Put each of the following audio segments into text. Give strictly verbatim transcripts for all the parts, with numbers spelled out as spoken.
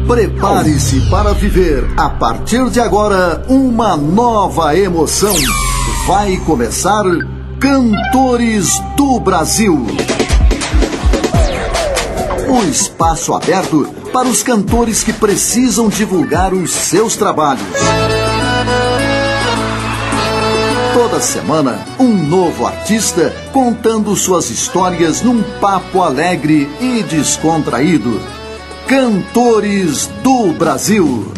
Prepare-se para viver, a partir de agora, uma nova emoção. Vai começar Cantores do Brasil. Um espaço aberto para os cantores que precisam divulgar os seus trabalhos. Toda semana, um novo artista contando suas histórias num papo alegre e descontraído. Cantores do Brasil.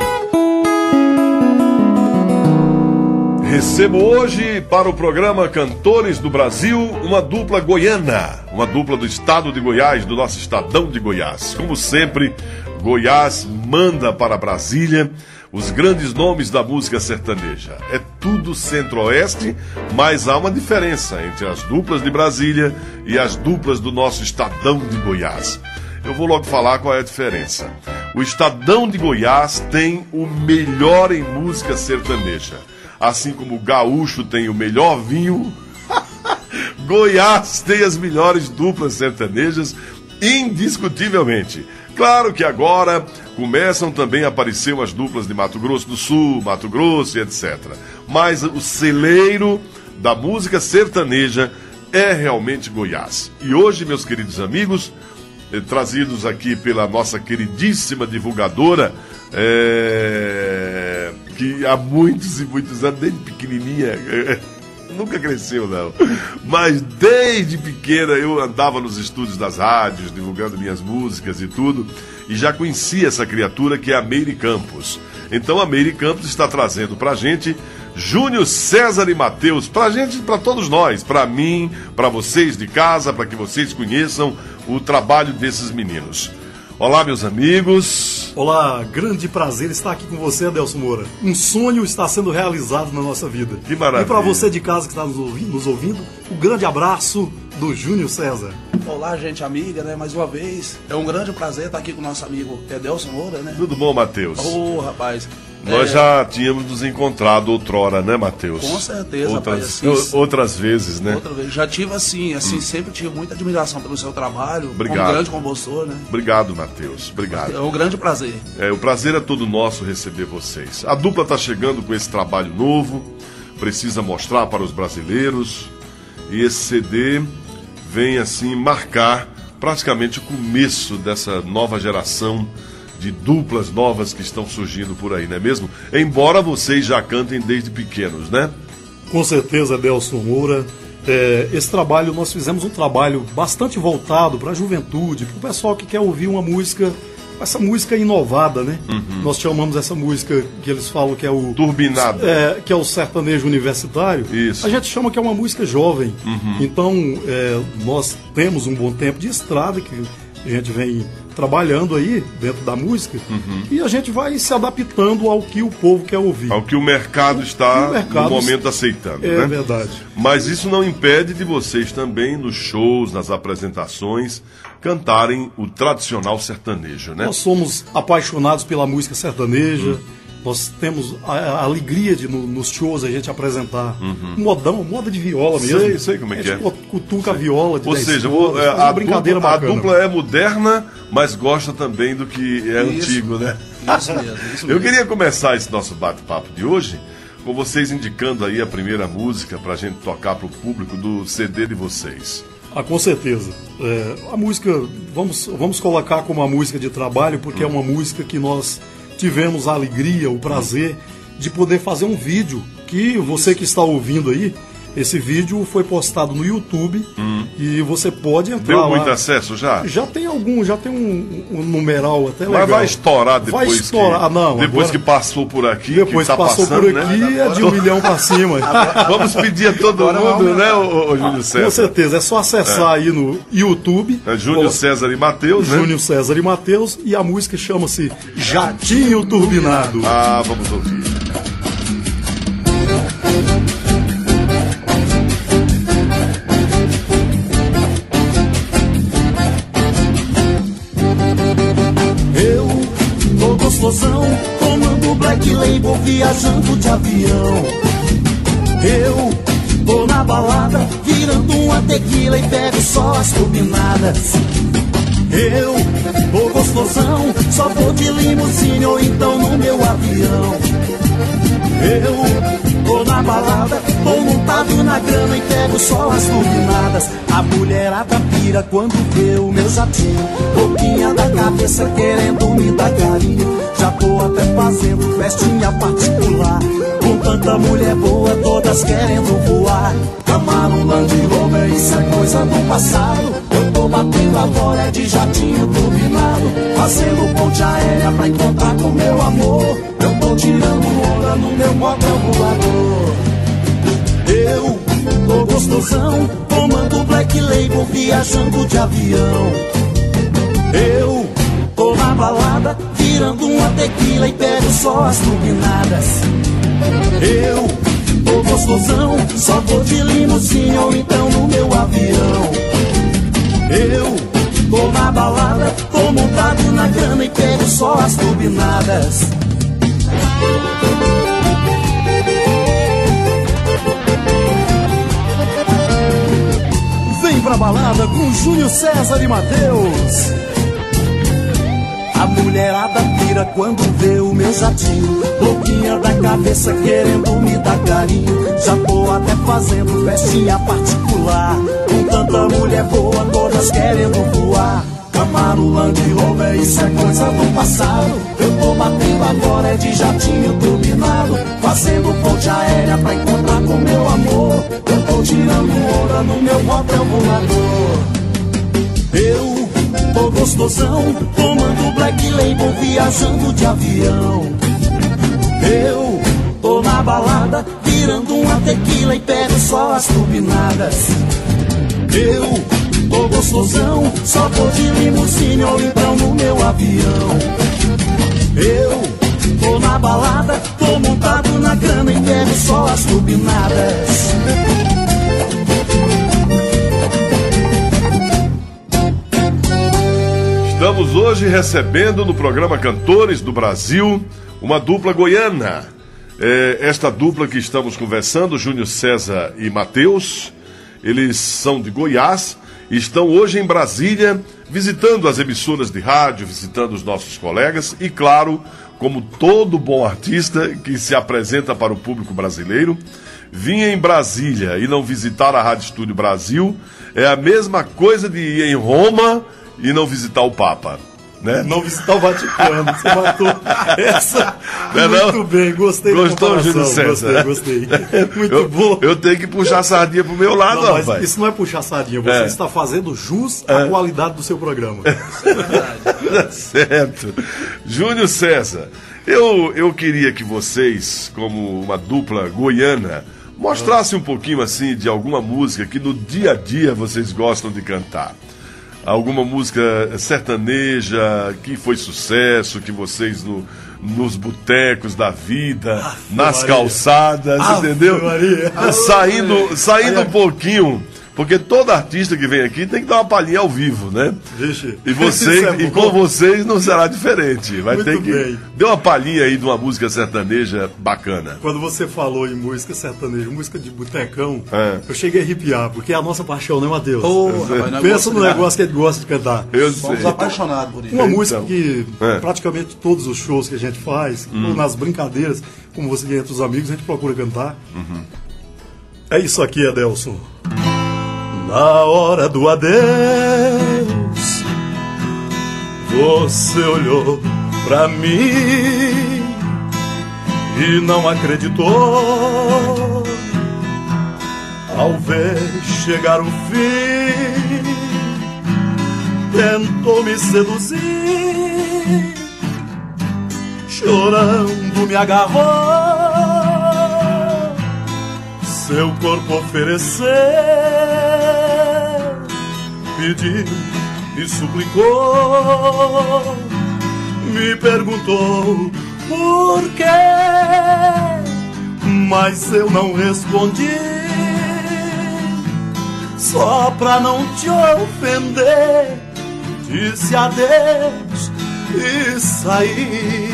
Recebo hoje para o programa Cantores do Brasil uma dupla goiana, uma dupla do estado de Goiás, do nosso estadão de Goiás. Como sempre, Goiás manda para Brasília os grandes nomes da música sertaneja. É tudo centro-oeste, mas há uma diferença entre as duplas de Brasília e as duplas do nosso estadão de Goiás. Eu vou logo falar qual é a diferença. O estadão de Goiás tem o melhor em música sertaneja. Assim como o gaúcho tem o melhor vinho, Goiás tem as melhores duplas sertanejas, indiscutivelmente. Claro que agora começam também a aparecer umas duplas de Mato Grosso do Sul, Mato Grosso e etcétera. Mas o celeiro da música sertaneja é realmente Goiás. E hoje, meus queridos amigos, eh, trazidos aqui pela nossa queridíssima divulgadora, é, que há muitos e muitos anos, desde pequenininha, é, nunca cresceu não, mas desde pequena eu andava nos estúdios das rádios, divulgando minhas músicas e tudo, e já conhecia essa criatura que é a Meire Campos. Então a Meire Campos está trazendo pra gente Júnior César e Matheus, pra gente, pra todos nós, pra mim, pra vocês de casa, pra que vocês conheçam o trabalho desses meninos. Olá, meus amigos. Olá, grande prazer estar aqui com você, Adelson Moura. Um sonho está sendo realizado na nossa vida. Que maravilha. E para você de casa que está nos ouvindo, nos ouvindo, um grande abraço do Júnior César. Olá, gente amiga, né? Mais uma vez. É um grande prazer estar aqui com o nosso amigo Adelson Moura, né? Tudo bom, Matheus? Ô, oh, rapaz. Nós é... já tínhamos nos encontrado outrora, né, Matheus? Com certeza, outras, rapaz. Assim, outras vezes, né? Outra vez. Já tive assim, assim, hum. sempre tive muita admiração pelo seu trabalho. Obrigado. Como grande compositor, né? Obrigado, Matheus. Obrigado. É um grande prazer. É, o prazer é todo nosso receber vocês. A dupla está chegando com esse trabalho novo, precisa mostrar para os brasileiros, e esse C D vem assim marcar praticamente o começo dessa nova geração de duplas novas que estão surgindo por aí, não é mesmo? Embora vocês já cantem desde pequenos, né? Com certeza, Adelson Moura. É, esse trabalho, nós fizemos um trabalho bastante voltado para a juventude, para o pessoal que quer ouvir uma música, essa música inovada, né? Uhum. Nós chamamos essa música que eles falam que é o... Turbinado. É, que é o sertanejo universitário. Isso. A gente chama que é uma música jovem. Uhum. Então, é, nós temos um bom tempo de estrada, que a gente vem trabalhando aí dentro da música, uhum. e a gente vai se adaptando ao que o povo quer ouvir. Ao que o mercado está o mercado no momento aceitando, é né? verdade. Mas isso não impede de vocês também, nos shows, nas apresentações, cantarem o tradicional sertanejo, né? Nós somos apaixonados pela música sertaneja. Uhum. Nós temos a, a alegria de no, nos shows a gente apresentar uhum. modão, moda de viola mesmo. Sei, sei como é que é. A gente cutuca a viola de Ou dez seja, cordas, é, a, brincadeira dupla, a dupla é moderna, mas gosta também do que é isso, antigo, né? Isso mesmo, isso mesmo. Eu queria começar esse nosso bate-papo de hoje com vocês indicando aí a primeira música pra gente tocar pro público do C D de vocês. Ah, com certeza. É, a música, vamos, vamos colocar como uma música de trabalho, porque hum. é uma música que nós tivemos a alegria, o prazer de poder fazer um vídeo que você que está ouvindo aí, esse vídeo foi postado no YouTube hum. e você pode entrar Deu lá. muito acesso já? Já tem algum, já tem um, um numeral até legal. Mas vai estourar depois, vai estourar. Que, ah, não, depois agora, que passou por aqui, depois que, tá que passou passando, por aqui né? é de um milhão para cima. Vamos pedir a todo agora mundo, né, o, o Júnior César? Com certeza, é só acessar é. aí no YouTube. É Júnior César e Matheus, né? Júnior César e Matheus, e a música chama-se Jatinho Turbinado. Ah, vamos ouvir. Gostosão, comando Black Label, viajando de avião. Eu tô na balada, virando uma tequila e pego só as turbinadas. Eu tô gostosão, só vou de limusine ou então no meu avião. Eu tô na balada, tô montado na grana e pego só as turbinadas. A mulherada pira quando vê o meu jatinho, boquinha da cabeça querendo me dar carinho. Já tô até fazendo festinha particular, com tanta mulher boa, todas querendo voar. Camaro, Land Rover, isso é coisa do passado. Eu tô batendo agora é de jatinho turbinado, fazendo ponte aérea pra encontrar com meu amor. Eu tô tirando onda no meu motel voador. Eu tô gostosão, tomando Black Label, viajando de avião. Eu tô na balada, virando uma tequila e pego só as turbinadas. Eu tô gostosão, só vou de limusine ou então no meu avião. Eu tô na balada, tô montado na grana e pego só as turbinadas. Vem pra balada com Júnior César e Matheus. A mulherada pira quando vê o meu jatinho, louquinha da cabeça querendo me dar carinho. Já tô até fazendo festinha particular, com tanta mulher boa, todas querendo voar. Camaro, Land Rover, isso é coisa do passado. Eu tô batendo agora é de jatinho turbinado, fazendo ponte aérea pra encontrar com meu amor. Eu tô tirando onda no meu motel voador. Eu tô gostosão, tomando Black Label, viajando de avião. Eu tô na balada, virando uma tequila e pego só as turbinadas. Eu tô gostosão, só vou de limusine ou então no meu avião. Eu tô na balada, tô montado na grana e pego só as turbinadas. Estamos hoje recebendo no programa Cantores do Brasil uma dupla goiana. É, esta dupla que estamos conversando, Júnior César e Matheus, eles são de Goiás e estão hoje em Brasília visitando as emissoras de rádio, visitando os nossos colegas e, claro, como todo bom artista que se apresenta para o público brasileiro, vir em Brasília e não visitar a Rádio Estúdio Brasil é a mesma coisa de ir em Roma e não visitar o Papa, né? Não visitar o Vaticano, você matou essa. Não é muito não? bem, gostei. Gostou, da Júnior César? Gostei, gostei. Muito eu, bom. Eu tenho que puxar a sardinha pro meu lado, não, mas rapaz. isso não é puxar sardinha, você É. está fazendo jus à É. qualidade do seu programa. Tá certo. Júnior César, eu, eu queria que vocês, como uma dupla goiana, mostrassem um pouquinho assim de alguma música que no dia a dia vocês gostam de cantar. Alguma música sertaneja que foi sucesso, que vocês no, nos botecos da vida, Ave nas Maria. calçadas, Ave entendeu? Maria. Saindo, saindo Aí, um pouquinho, porque todo artista que vem aqui tem que dar uma palhinha ao vivo, né? Vixe. E vocês, Isso é e bom. com vocês não será diferente. Vai Muito ter que bem. dê uma palhinha aí de uma música sertaneja bacana. Quando você falou em música sertaneja, música de botecão, É. eu cheguei a arrepiar, porque é a nossa paixão, né, Matheus? Ô, rapaz, nós Pensa gostamos, no né? negócio que ele gosta de cantar. Eu Somos sei. apaixonados por isso. Uma Então, música que é. praticamente todos os shows que a gente faz, ou nas brincadeiras, como você vê entre os amigos, a gente procura cantar. É isso aqui, Adelson. Na hora do adeus, você olhou pra mim e não acreditou ao ver chegar o fim. Tentou me seduzir, chorando me agarrou, seu corpo ofereceu, pediu e suplicou, me perguntou por quê, mas eu não respondi, só pra não te ofender, disse adeus e saí.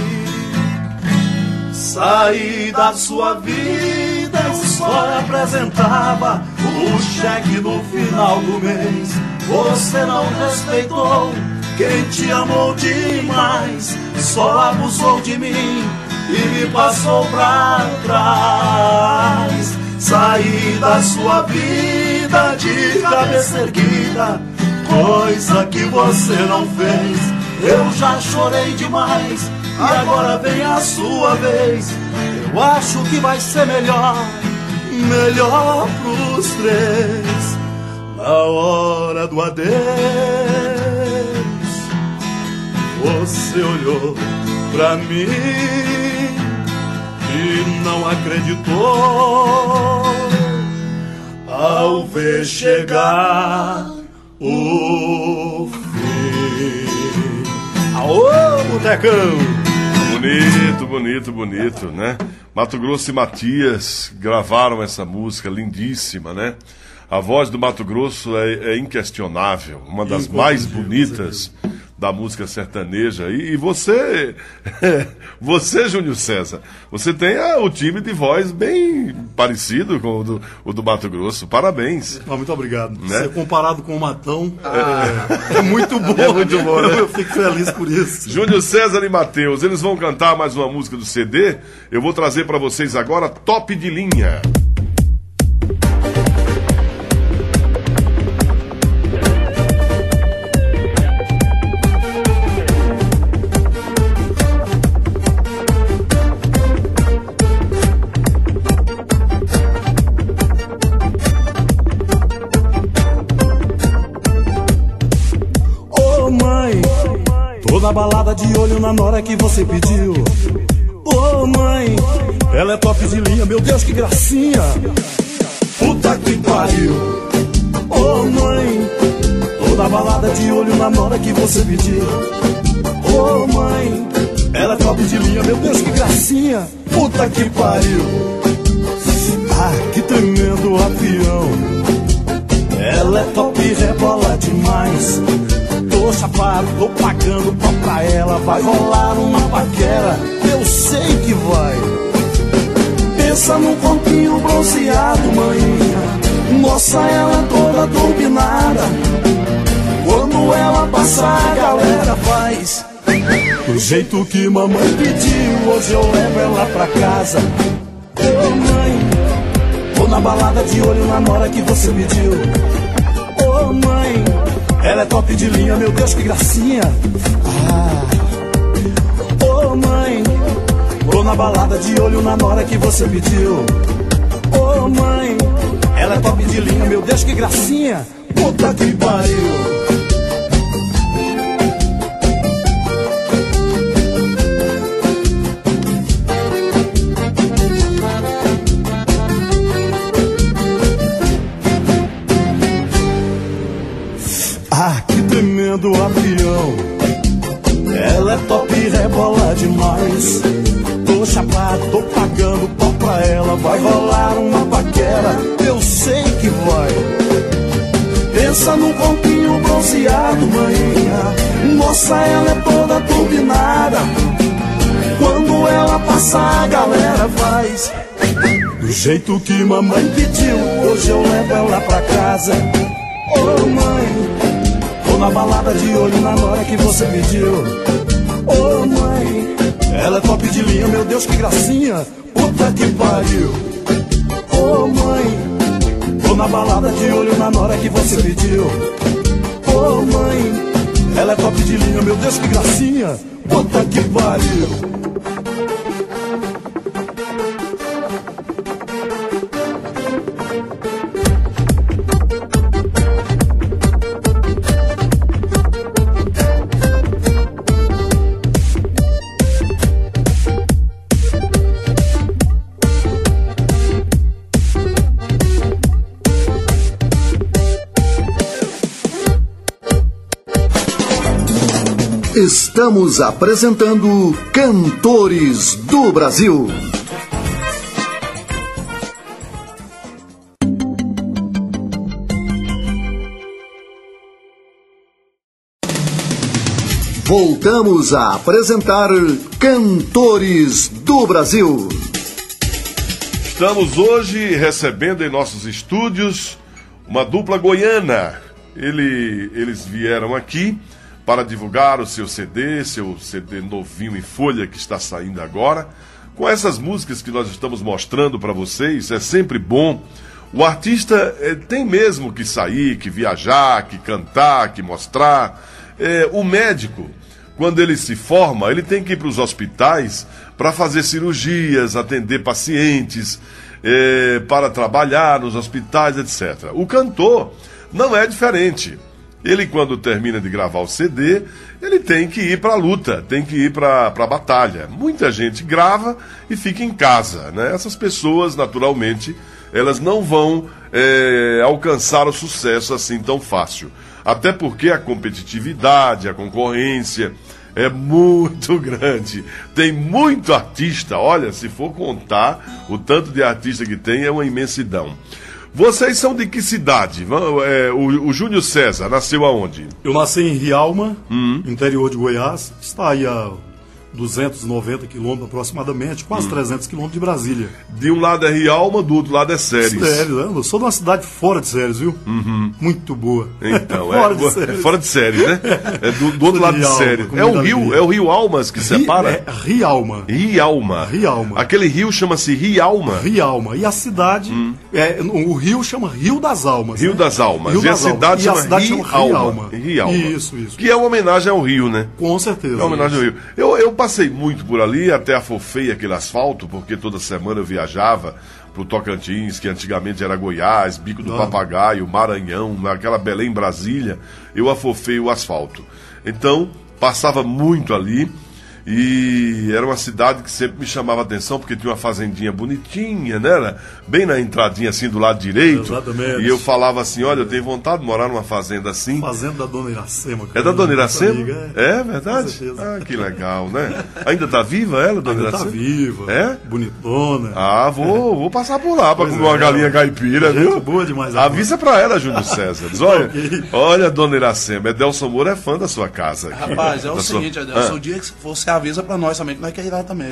Saí da sua vida, eu só apresentava o cheque no final do mês. Você não respeitou Quem te amou demais só abusou de mim e me passou pra trás. Saí da sua vida de cabeça erguida, coisa que você não fez. Eu já chorei demais e agora vem a sua vez. Eu acho que vai ser melhor, melhor pros três. Na hora do adeus, você olhou pra mim e não acreditou ao ver chegar o fim. Aô, Botecão! Bonito, bonito, bonito, né? Mato Grosso e Matias gravaram essa música lindíssima, né? A voz do Mato Grosso é, é inquestionável, uma das mais bonitas da música sertaneja. E, e você, você, Júnior César, você tem a, o time de voz bem parecido com o do, o do Mato Grosso. Parabéns. Ah, muito obrigado. Né? Ser comparado com o Matão é, é muito bom. É muito bom, né? Eu fico feliz por isso. Júnior César e Matheus, eles vão cantar mais uma música do C D. Eu vou trazer para vocês agora Top de Linha. Na balada de olho na nora que você pediu. Ô oh, mãe, ela é top de linha, meu Deus que gracinha. Puta que pariu. Ô oh, mãe, tô na balada de olho na nora que você pediu. Ô oh, mãe, ela é top de linha, meu Deus que gracinha. Puta que pariu. Ah, que tremendo avião. Ela é top e rebola demais. Tô chapado, tô pagando pau pra ela. Vai rolar uma paquera, eu sei que vai. Pensa num corpinho bronzeado, maninha. Nossa, ela é toda turbinada. Quando ela passar, a galera faz do jeito que mamãe pediu. Hoje eu levo ela pra casa. Ô mãe, tô na balada de olho na nora que você pediu. Ô mãe, ela é top de linha, meu Deus que gracinha. Ah. Ô mãe, tô na balada de olho na nora que você pediu. Ô mãe, ela é top de linha, meu Deus que gracinha. Puta que pariu. Ah, que tremendo avião. Ela é top e rebola demais. Tô chapado, tô pagando pau pra ela. Vai rolar uma paquera, eu sei que vai. Pensa num corpinho bronzeado, maninha. Nossa, ela é toda turbinada. Quando ela passar, a galera faz do jeito que mamãe pediu. Hoje eu levo ela pra casa. Ô oh, mãe, tô na balada de olho na nora que você pediu. Ô oh, mãe, ela é top de linha, meu Deus que gracinha. Puta que pariu. Ô oh, mãe, tô na balada de olho na nora que você pediu. Ô oh, mãe, ela é top de linha, meu Deus que gracinha. Puta que pariu. Estamos apresentando Cantores do Brasil. Voltamos a apresentar Cantores do Brasil. Estamos hoje recebendo em nossos estúdios uma dupla goiana. Ele, eles vieram aqui para divulgar o seu C D, seu C D novinho em folha que está saindo agora. Com essas músicas que nós estamos mostrando para vocês, é sempre bom. O artista é, tem mesmo que sair, que viajar, que cantar, que mostrar. É, o médico, quando ele se forma, ele tem que ir para os hospitais para fazer cirurgias, atender pacientes, é, para trabalhar nos hospitais, etcétera. O cantor não é diferente. Ele, quando termina de gravar o C D, ele tem que ir para a luta, tem que ir para a batalha. Muita gente grava e fica em casa, né? Essas pessoas, naturalmente, elas não vão é, alcançar o sucesso assim tão fácil. Até porque a competitividade, a concorrência é muito grande. Tem muito artista, olha, se for contar o tanto de artista que tem, é uma imensidão. Vocês são de que cidade? É, o, o Júnior César nasceu aonde? Eu nasci em Rialma, hum. interior de Goiás. Está aí a duzentos e noventa quilômetros aproximadamente, quase hum. trezentos quilômetros de Brasília. De um lado é Rialma, do outro lado é Séries. Séries, né? Eu sou de uma cidade fora de Séries, viu? Uhum. Muito boa. Então, fora, é, de séries. é fora de Séries, né? É do, do outro lado de Rialma, Séries. É o rio, é o rio Almas que separa? É Rialma. Rialma. Rialma. Aquele rio chama-se Rialma. Rialma. E a cidade, hum. é, o rio chama Rio das Almas. Rio né? das Almas. Rio e das a cidade, Almas. chama, e a cidade Rialma. chama Rialma. Rialma. Isso, isso. Que é uma homenagem ao rio, né? Com certeza. É uma homenagem ao rio. Eu, eu passei muito por ali, até afofei aquele asfalto, porque toda semana eu viajava pro Tocantins, que antigamente era Goiás, Bico do ah. Papagaio, Maranhão, naquela Belém, Brasília, eu afofei o asfalto. Então, passava muito ali, e era uma cidade que sempre me chamava a atenção, porque tinha uma fazendinha bonitinha, né? Era bem na entradinha assim do lado direito. Exatamente. E eu falava assim, olha, eu tenho vontade de morar numa fazenda assim. Fazenda da Dona Iracema. É da Dona Iracema? Amiga, é. é verdade? Ah, que legal, né? Ainda tá viva ela, Dona Ainda Iracema? Tá viva. É? Bonitona. Ah, vou, vou passar por lá pra pois comer é, uma galinha caipira, gente viu? Boa demais. Avisa pra ela, Júnior César. Diz, olha, okay. olha, Dona Iracema, Edelson Moura é fã da sua casa. Aqui. Rapaz, é o da seguinte, sua... Edelson, ah. o dia que você avisa pra nós também, que nós queremos ir lá também.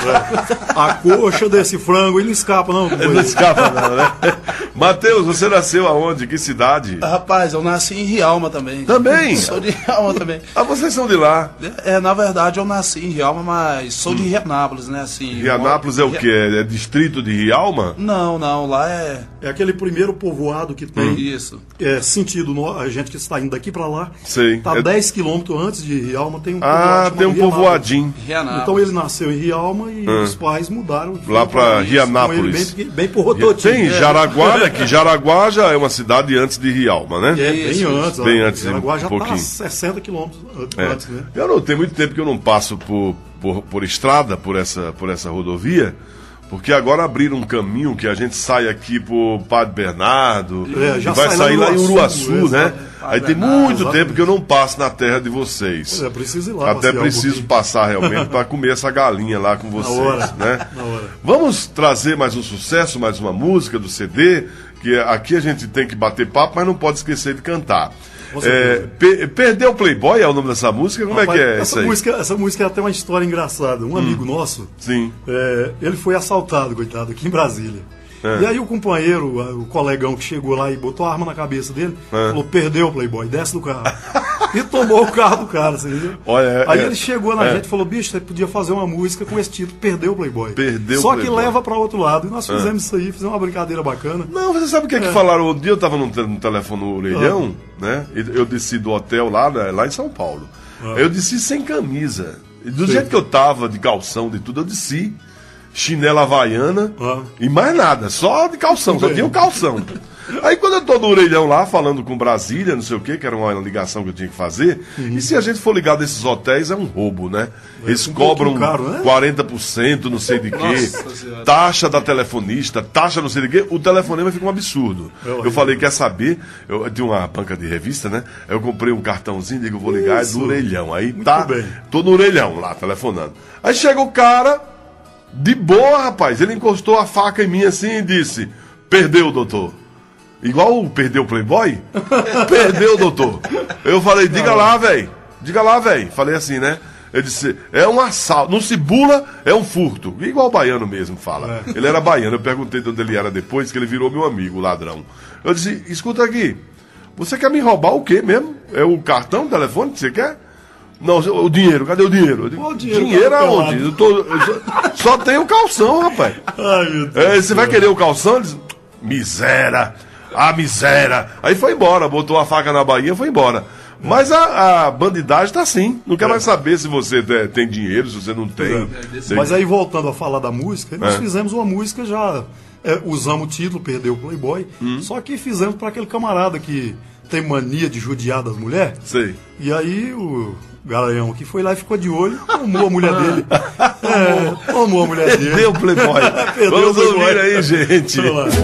A coxa desse frango, ele não escapa, não. Ele não escapa, não, né? Matheus, você nasceu aonde? Que cidade? Rapaz, eu nasci em Rialma também. Também? Sou de Rialma também. Ah, vocês são de lá? É, na verdade, eu nasci em Rialma, mas sou hum. de Rianápolis, né? Assim, Rianápolis é o quê? É distrito de Rialma? Não, não, lá é... É aquele primeiro povoado que tem. Hum. Isso. É, sentido, no, a gente que está indo daqui para lá. Sei. Tá é... dez quilômetros antes de Rialma, tem um Ah, tem um povoadinho. Rianápolis. Então ele nasceu em Rialma e hum. os pais mudaram. Lá para Rianápolis. Bem, bem por Rototinho. Tem Jaraguá, né? Que Jaraguá já é uma cidade antes de Rialma, né? É, bem Isso. antes. Bem antes, Jaraguá um já pouquinho. está sessenta quilômetros é. antes, né? Eu não tenho muito tempo que eu não passo por, por, por estrada, por essa, por essa rodovia, porque agora abriram um caminho que a gente sai aqui por Padre Bernardo, é, já e vai sai sair lá, lá em Uruaçu, Uruaçu, né? Padre Aí tem Bernardo, muito exatamente. tempo que eu não passo na terra de vocês. É, preciso ir lá. Até preciso um passar realmente para comer essa galinha lá com vocês, na hora, né? Na hora. Vamos trazer mais um sucesso, mais uma música do C D, que aqui a gente tem que bater papo, mas não pode esquecer de cantar. É, pe Perdeu o Playboy é o nome dessa música? Como Rapaz, é que é essa isso aí? Música, essa música tem uma história engraçada. Um hum. amigo nosso, Sim. É, ele foi assaltado, coitado, aqui em Brasília. É. E aí o companheiro, o colegão que chegou lá e botou a arma na cabeça dele, é. falou, perdeu o Playboy, desce do carro. E tomou o carro do cara, você entendeu? Olha, é, aí é, ele chegou na é. gente e falou, bicho, você podia fazer uma música com esse título, Perdeu o Playboy. Perdeu Só o Playboy. que leva para outro lado. E nós fizemos é. isso aí, fizemos uma brincadeira bacana. Não, você sabe o que é que falaram? Um dia eu tava no, no telefone no orelhão, ah. né? Eu desci do hotel lá, né, lá em São Paulo. Ah. Eu desci sem camisa. Do Sim. jeito que eu tava, de calção, de tudo, eu desci. Chinela havaiana ah. e mais nada, só de calção, só tinha um calção. Aí quando eu tô no orelhão lá, falando com Brasília, não sei o que, que era uma ligação que eu tinha que fazer, uhum. e se a gente for ligar desses hotéis, é um roubo, né? É, Eles um cobram caro, né? quarenta por cento, não sei de quê, taxa da telefonista, taxa não sei de quê, o telefonema fica um absurdo. Eu, eu falei, quer saber? Eu, eu tinha uma banca de revista, né? Eu comprei um cartãozinho, digo, vou ligar, Isso. é do orelhão. Aí Muito tá, bem. tô no orelhão lá, telefonando. Aí chega o cara... De boa, rapaz, ele encostou a faca em mim assim e disse, perdeu, doutor. Igual o perdeu o Playboy? Perdeu, doutor. Eu falei, diga Não. lá, velho. Diga lá, velho. Falei assim, né? Ele disse, é um assalto. Não se bula, é um furto. Igual o baiano mesmo fala. É. Ele era baiano. Eu perguntei de onde ele era depois, que ele virou meu amigo, ladrão. Eu disse, escuta aqui, você quer me roubar o quê mesmo? É o cartão, o telefone que você quer? Não, o dinheiro, cadê o dinheiro? Eu digo, o dinheiro, dinheiro tá aonde? Eu tô, eu só, só tem o calção, rapaz. Ai, meu Deus. É, você vai querer o calção? Ele diz, miséria, a miséria. Aí foi embora, botou a faca na bainha e foi embora. Mas a, a bandidagem tá assim. Não quer É. mais saber se você tem, tem dinheiro, se você não tem. É. Tem- Mas aí, voltando a falar da música, nós É. fizemos uma música já. é, usamos o título, Perdeu o Playboy. Hum. Só que fizemos para aquele camarada que tem mania de judiar das mulheres. Sei. E aí o Garanhão que foi lá e ficou de olho, tomou a mulher dele. É, tomou a mulher dele. Perdeu o Playboy. Perdeu Vamos o Playboy. ouvir aí, gente. Olha lá.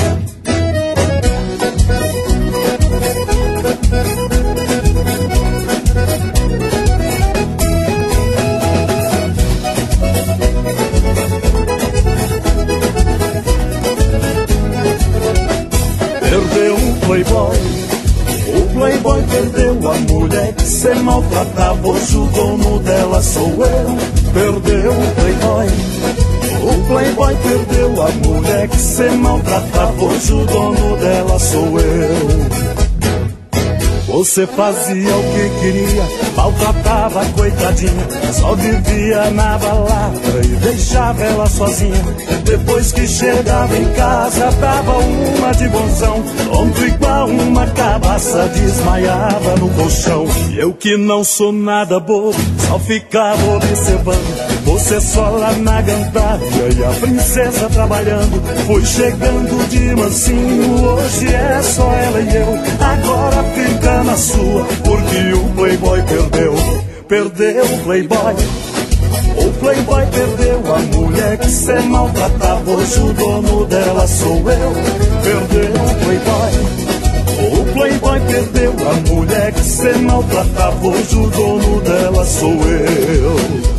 Perdeu um playboy, o playboy perdeu a mulher que cê maltratava, hoje o dono dela sou eu. Perdeu um playboy, o playboy perdeu a mulher que cê maltratava, hoje o dono dela sou eu. Você fazia o que queria, maltratava a coitadinha, só vivia na balada e deixava ela sozinha. Depois que chegava em casa, dava uma de bonzão, tonto igual uma cabaça, desmaiava no colchão. E eu que não sou nada bobo, só ficava observando, você só lá na Gandávia e a princesa trabalhando. Fui chegando de mansinho, hoje é só ela e eu, agora fica na sua, porque o playboy perdeu, perdeu o playboy. O playboy perdeu a mulher que cê maltratava, hoje o dono dela sou eu. Perdeu o playboy, o playboy perdeu a mulher que cê maltratava, hoje o dono dela sou eu.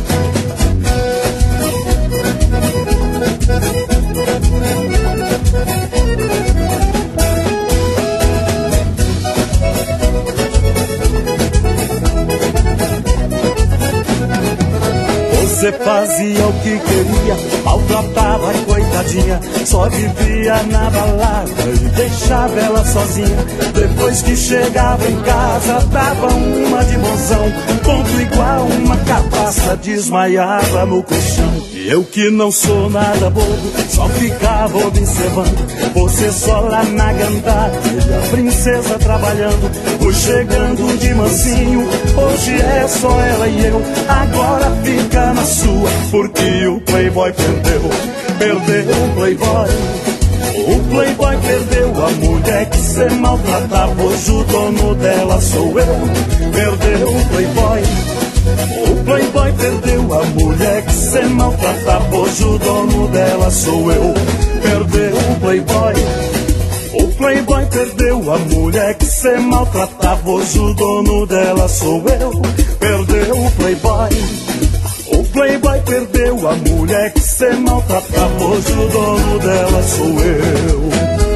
Você fazia o que queria, maltratava a coitadinha, só vivia na balada e deixava ela sozinha. Depois que chegava em casa, dava uma de bonzão, tonto igual uma cabaça, desmaiava no colchão. E eu que não sou nada bobo, só ficava observando, você só lá na Gandávia e a princesa trabalhando. Fui chegando de mansinho, hoje é só ela e eu, agora fica na sua, porque o playboy perdeu, perdeu o playboy. O playboy perdeu a mulher que cê maltratava, hoje o dono dela sou eu. Perdeu o playboy, o playboy perdeu a mulher que cê maltratava, hoje o dono dela sou eu. Perdeu o playboy, o playboy perdeu a mulher que cê maltratava, hoje o dono dela sou eu. Perdeu o playboy, o playboy perdeu a mulher que cê maltratava, hoje o dono dela sou eu.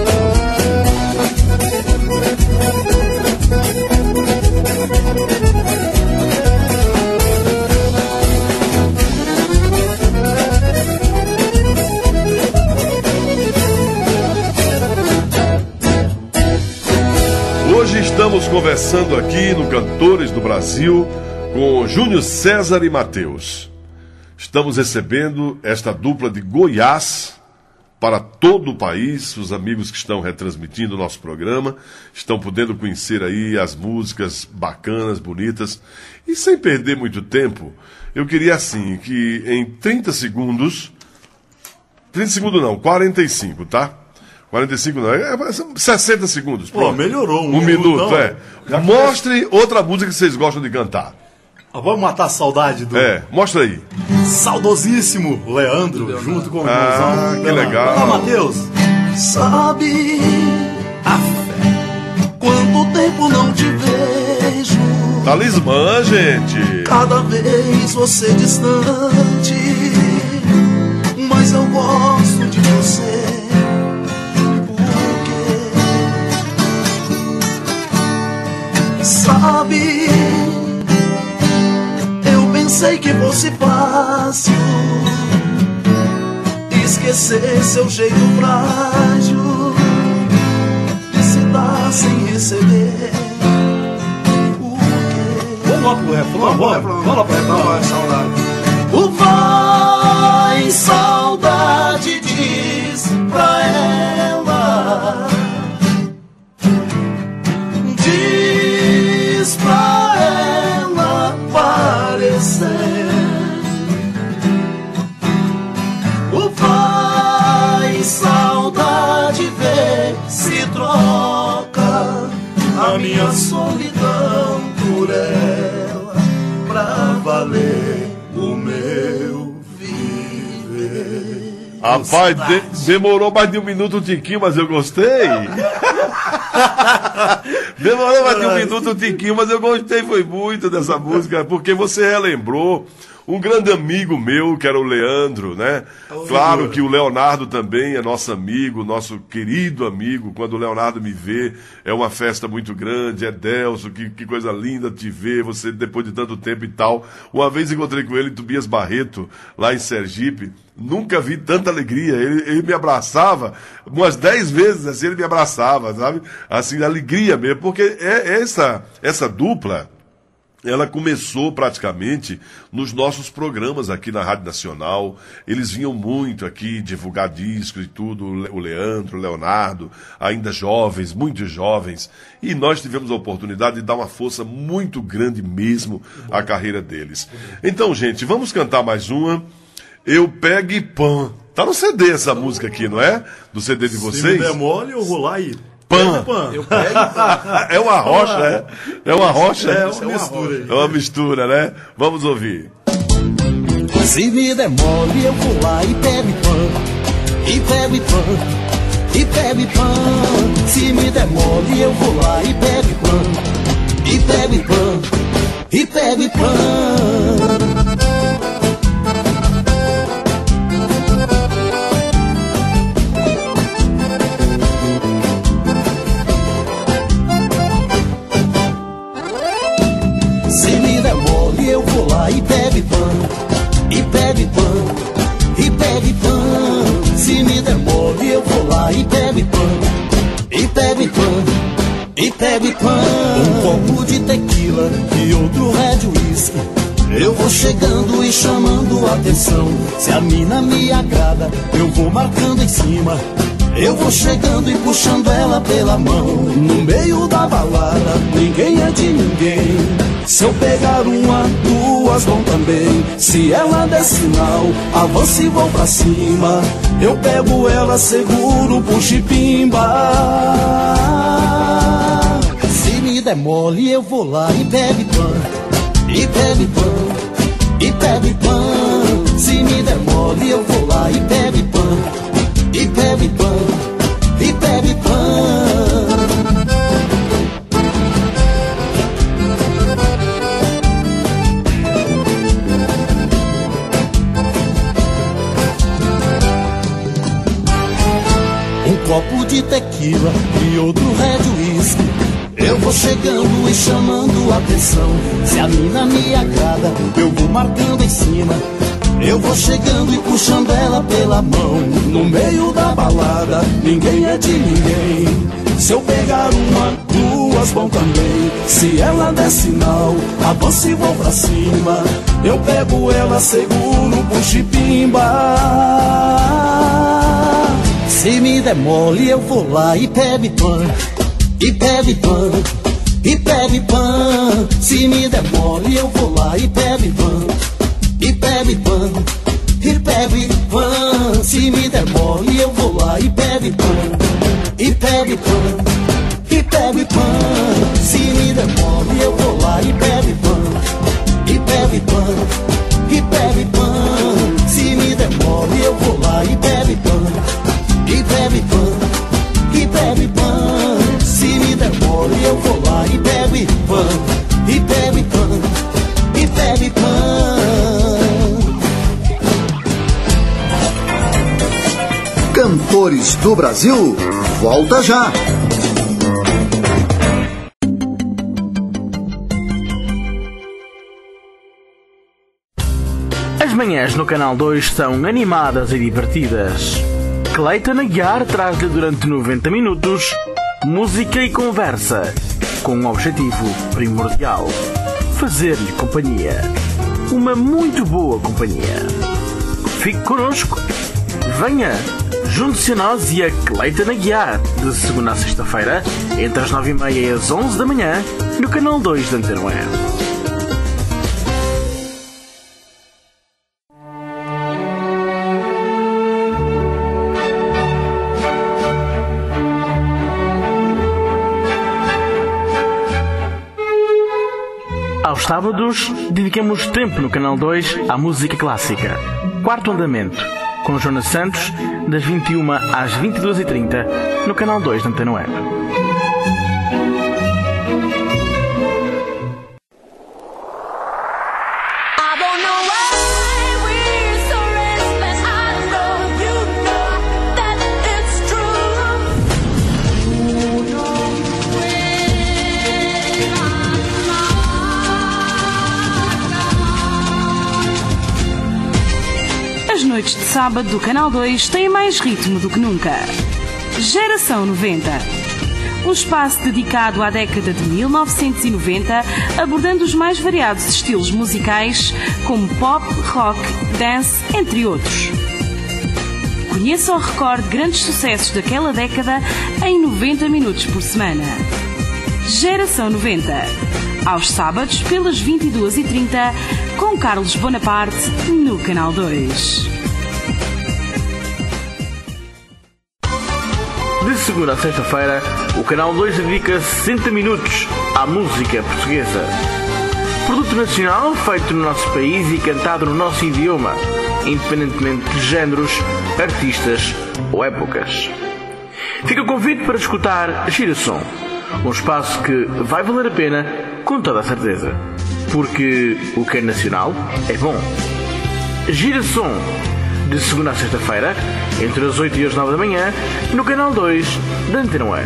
Hoje estamos conversando aqui no Cantores do Brasil com Júnior César e Matheus. Estamos recebendo esta dupla de Goiás para todo o país. Os amigos que estão retransmitindo o nosso programa estão podendo conhecer aí as músicas bacanas, bonitas. E sem perder muito tempo, eu queria assim, que em trinta segundos, trinta segundos não, quarenta e cinco, tá? quarenta e cinco não, é sessenta segundos. Pô, Pronto. melhorou. Um, um minuto, minuto, é. já Mostre outra música que vocês gostam de cantar. Ah, vamos matar a saudade do É, mostra aí. saudosíssimo Leandro, junto com o Ah, irmãozão. que legal. Vai lá, Matheus. Sabe, a fé, quanto tempo não te vejo, Talismã, gente. cada vez você distante, mas eu gosto de você. Sabe, eu pensei que fosse fácil esquecer seu jeito frágil de se dar sem receber. O quê? Vamos lá pro refrão, bora, fala pra Não vai saudade. O vai saudade diz pra ela, diz pra ela aparecer. O vai saudade vê se troca a minha solidão por ela pra valer o meu viver. Rapaz, de, demorou mais de um minuto o tiquinho, mas eu gostei. Demorou mais de um minuto o tiquinho, mas eu gostei, foi muito dessa música, porque você relembrou um grande amigo meu, que era o Leandro, né? Claro que o Leonardo também é nosso amigo, nosso querido amigo. Quando o Leonardo me vê, é uma festa muito grande. É Delso, que, que coisa linda te ver, você depois de tanto tempo e tal. Uma vez encontrei com ele em Tobias Barreto, lá em Sergipe. Nunca vi tanta alegria. Ele, ele me abraçava umas dez vezes, assim, ele me abraçava, sabe? Assim, alegria mesmo, porque é essa, essa dupla, ela começou praticamente nos nossos programas aqui na Rádio Nacional. Eles vinham muito aqui divulgar discos e tudo, o Leandro, o Leonardo, ainda jovens, muito jovens. E nós tivemos a oportunidade de dar uma força muito grande mesmo à carreira deles. Então, gente, vamos cantar mais uma. Eu Pego e Pã. Tá no C D essa música aqui, não é? Do C D de vocês? Se me der mole, eu vou lá e... Pã. Eu pego e pã. É uma rocha, é? É uma rocha? É uma mistura. É uma mistura, né? Vamos ouvir. Se me der mole, eu vou lá e pego pão, e pego pão, e pego pão. Se me der mole, eu vou lá e pego pão, e pego pão, e pego pão. Eu vou lá e pego pão, e pego pão, e pego pão. Se me der mole, eu vou lá e pego pão, e pego pão, e pego pão. Um copo de tequila e outro Red Whisky. Eu vou chegando e chamando atenção. Se a mina me agrada, eu vou marcando em cima. Eu vou chegando e puxando ela pela mão. No meio da balada, ninguém é de ninguém. Se eu pegar uma, duas vão também. Se ela der sinal, avanço e vou pra cima. Eu pego ela, seguro, puxo e pimba. Se me der mole, eu vou lá e pego pão, e pego pão, e pego pão. Se me der mole, eu vou lá e pego pão, e pego pão, e pego pão. Um copo de tequila e outro Red Whisky. Eu vou chegando e chamando atenção. Se a mina me agrada, eu vou marcando em cima. Eu vou chegando e puxando ela pela mão. No meio da balada, ninguém é de ninguém. Se eu pegar uma, duas vão também. Se ela der sinal, avanço e vou pra cima. Eu pego ela, seguro, puxo e pimba. Se me der mole, eu vou lá e pego pão, e pego pão, e pego pão. Se me der mole, eu vou lá e pego pão, e pego pão, e pego pão. Se me der mole, eu vou lá e pego pão, e pego pão, e pego pão. Se me der mole, eu vou lá e pego pão, e pego pão, e pego pão. Se me der mole, eu vou lá e pego pão, e pego pão, e pego pão. Se me der mole, eu vou lá e pego pão, e pego pão, e pego pão. Cantores do Brasil, volta já! As manhãs no Canal dois são animadas e divertidas. Cleiton Aguiar traz-lhe durante noventa minutos música e conversa, com um objetivo primordial: fazer-lhe companhia. Uma muito boa companhia. Fique connosco. Venha, junte-se a nós e a Cleiton Aguiar, de segunda a sexta-feira, entre as nove e meia e as onze da manhã, no canal dois da Antena um. Aos sábados, dedicamos tempo no canal dois à música clássica. Quarto Andamento, com Jonas Santos, das vinte e uma às vinte e duas e trinta, no canal dois da Antena um. As noites de sábado do Canal dois têm mais ritmo do que nunca. Geração noventa. Um espaço dedicado à década de mil novecentos e noventa, abordando os mais variados estilos musicais, como pop, rock, dance, entre outros. Conheça ou recorde grandes sucessos daquela década em noventa minutos por semana. Geração noventa. Aos sábados, pelas vinte e duas e trinta, com Carlos Bonaparte, no Canal dois. De segunda a sexta-feira, o Canal dois dedica sessenta minutos à música portuguesa. Produto nacional feito no nosso país e cantado no nosso idioma, independentemente de géneros, artistas ou épocas. Fica o convite para escutar Giração, um espaço que vai valer a pena com toda a certeza. Porque o que é nacional é bom. Giração, de segunda a sexta-feira, entre as oito e as nove da manhã, no Canal dois da Antena um.